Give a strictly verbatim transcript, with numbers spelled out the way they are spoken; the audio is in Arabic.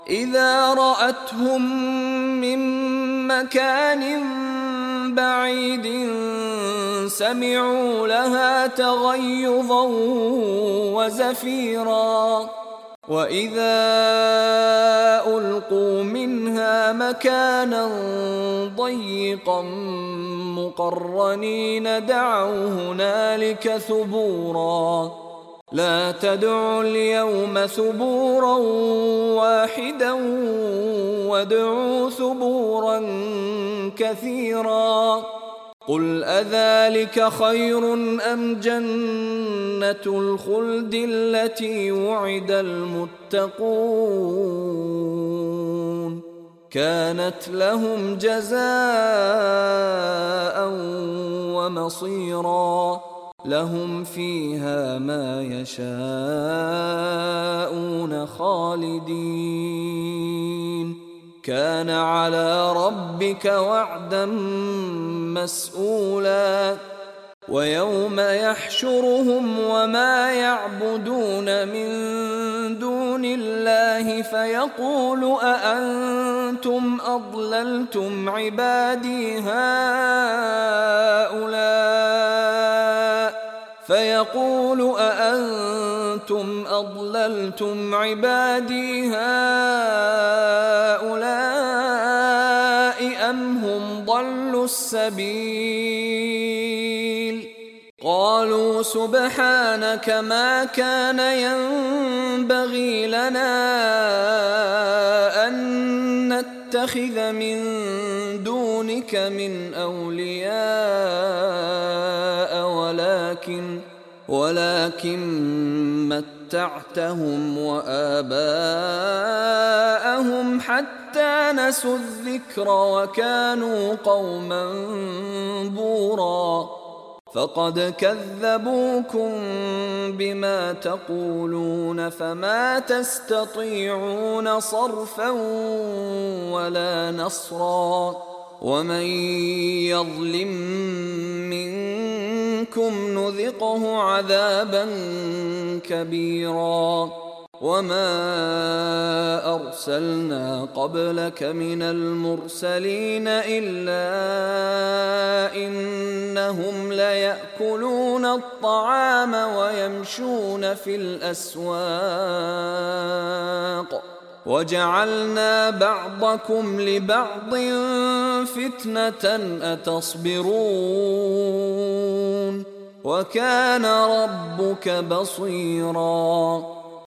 إذا رأتهم من مكان بعيد سمعوا لها تغيظا وزفيرا وإذا ألقوا منها مكانا ضيقا مقرنين دعوا هنالك ثبورا لا تدعوا اليوم ثبورا واحدا وادعوا ثبورا كثيرا قل أذلك خير أم جنة الخلد التي وعد المتقون كانت لهم جزاء ومصيرا لهم فيها ما يشاءون خالدين كان على ربك وعدا مسئولا ويوم يحشرهم وما يعبدون من دون الله فيقول أأنتم أضللتم عبادي هؤلاء فيقول أأنتم أضللتم عبادي هؤلاء أم هم ضلوا السبيل قالوا سبحانك ما كان ينبغي لنا أن نتخذ من دونك من أولياء ولكن ولكن متعتهم وآباءهم حتى نسوا الذكر وكانوا قوما بورا فقد كذبوكم بما تقولون فما تستطيعون صرفا ولا نصرا ومن يظلم منكم نذقه عذابا كبيرا وما أرسلنا قبلك من المرسلين إلا إنهم ليأكلون الطعام ويمشون في الأسواق وجعلنا بعضكم لبعض فتنة أتصبرون وكان ربك بصيرا